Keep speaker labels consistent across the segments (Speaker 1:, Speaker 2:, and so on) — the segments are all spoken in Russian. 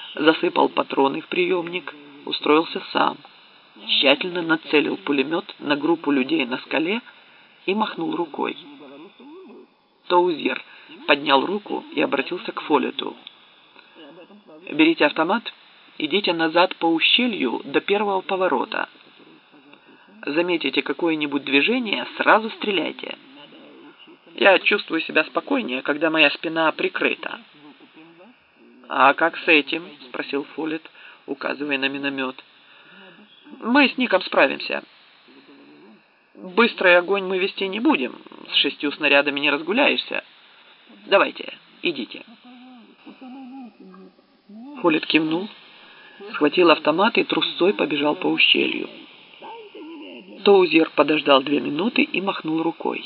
Speaker 1: засыпал патроны в приемник, устроился сам, тщательно нацелил пулемет на группу людей на скале и махнул рукой. Тоузьер поднял руку и обратился к Фоллету. «Берите автомат, идите назад по ущелью до первого поворота. Заметите какое-нибудь движение, сразу стреляйте. Я чувствую себя спокойнее, когда моя спина прикрыта». «А как с этим?» – спросил Фоллет, указывая на миномет. «Мы с Ником справимся. Быстрый огонь мы вести не будем, с 6 снарядами не разгуляешься. Давайте, идите». Фоллет кивнул, схватил автомат и трусцой побежал по ущелью. Тоузьер подождал 2 минуты и махнул рукой.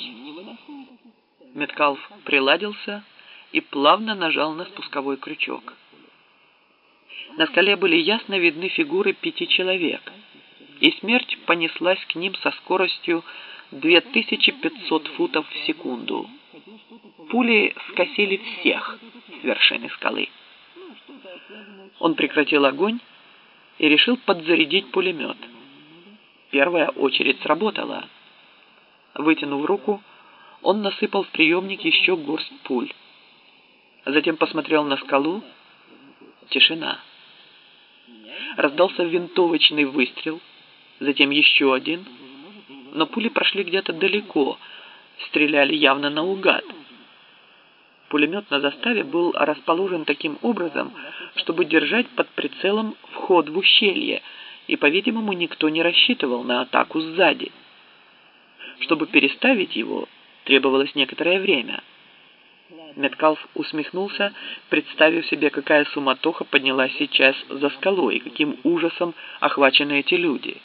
Speaker 1: Меткалф приладился и плавно нажал на спусковой крючок. На скале были ясно видны фигуры 5 человек, и смерть понеслась к ним со скоростью 2500 футов в секунду. Пули скосили всех с вершины скалы. Он прекратил огонь и решил подзарядить пулемет. Первая очередь сработала. Вытянув руку, он насыпал в приемник еще горсть пуль. Затем посмотрел на скалу. Тишина. Раздался винтовочный выстрел, затем еще один, но пули прошли где-то далеко, стреляли явно наугад. Пулемет на заставе был расположен таким образом, чтобы держать под прицелом вход в ущелье, и, по-видимому, никто не рассчитывал на атаку сзади. Чтобы переставить его, требовалось некоторое время. Меткалф усмехнулся, представив себе, какая суматоха поднялась сейчас за скалой, и каким ужасом охвачены эти люди.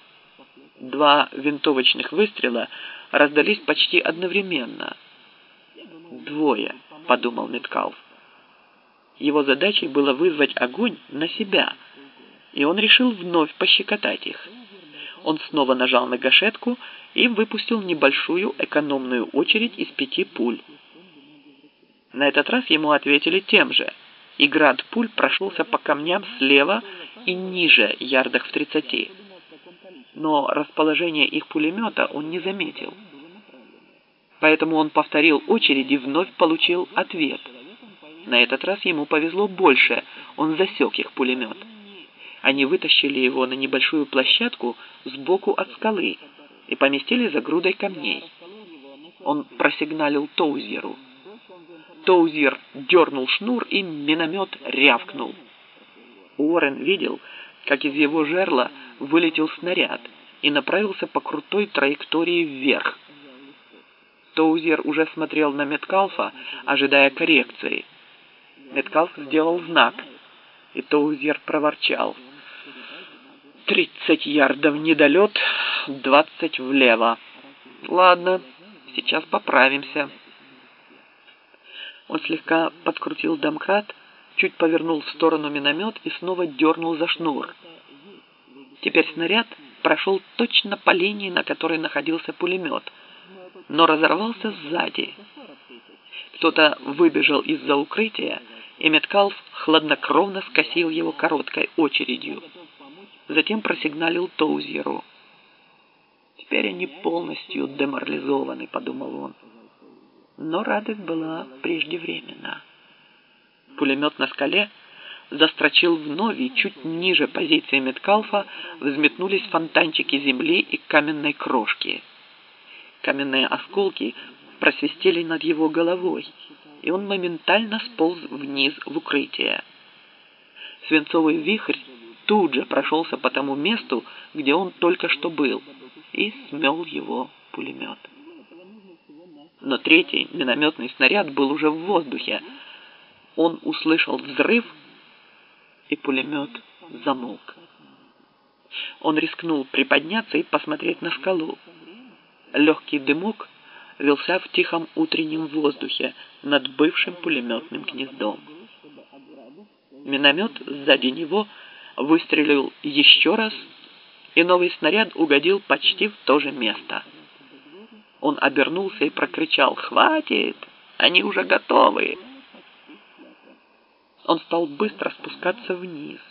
Speaker 1: 2 винтовочных выстрела раздались почти одновременно. 2, подумал Меткалф. Его задачей было вызвать огонь на себя, и он решил вновь пощекотать их. Он снова нажал на гашетку и выпустил небольшую экономную очередь из 5 пуль. На этот раз ему ответили тем же, и град пуль прошелся по камням слева и ниже, ярдах в 30. Но расположение их пулемета он не заметил. Поэтому он повторил очередь и вновь получил ответ. На этот раз ему повезло больше, он засек их пулемет. Они вытащили его на небольшую площадку сбоку от скалы и поместили за грудой камней. Он просигналил Тоузьеру. Тоузьер дернул шнур, и миномет рявкнул. Уоррен видел, как из его жерла вылетел снаряд и направился по крутой траектории вверх. Тоузьер уже смотрел на Меткалфа, ожидая коррекции. Меткалф сделал знак, и Тоузьер проворчал: 30 ярдов недолет, 20 влево. Ладно, сейчас поправимся. Он слегка подкрутил домкрат, чуть повернул в сторону миномет и снова дернул за шнур. Теперь снаряд прошел точно по линии, на которой находился пулемет, но разорвался сзади. Кто-то выбежал из-за укрытия, и Меткалф хладнокровно скосил его короткой очередью. Затем просигналил Тоузьеру. «Теперь они полностью деморализованы», — подумал он. Но радость была преждевременна. Пулемет на скале застрочил вновь, и чуть ниже позиции Меткалфа взметнулись фонтанчики земли и каменной крошки. Каменные осколки просвистели над его головой, и он моментально сполз вниз в укрытие. Свинцовый вихрь тут же прошелся по тому месту, где он только что был, и смел его пулемет. Но 3-й минометный снаряд был уже в воздухе. Он услышал взрыв, и пулемет замолк. Он рискнул приподняться и посмотреть на скалу. Легкий дымок вился в тихом утреннем воздухе над бывшим пулеметным гнездом. Миномет сзади него выстрелил еще раз, и новый снаряд угодил почти в то же место. Он обернулся и прокричал: «Хватит! Они уже готовы!» Он стал быстро спускаться вниз.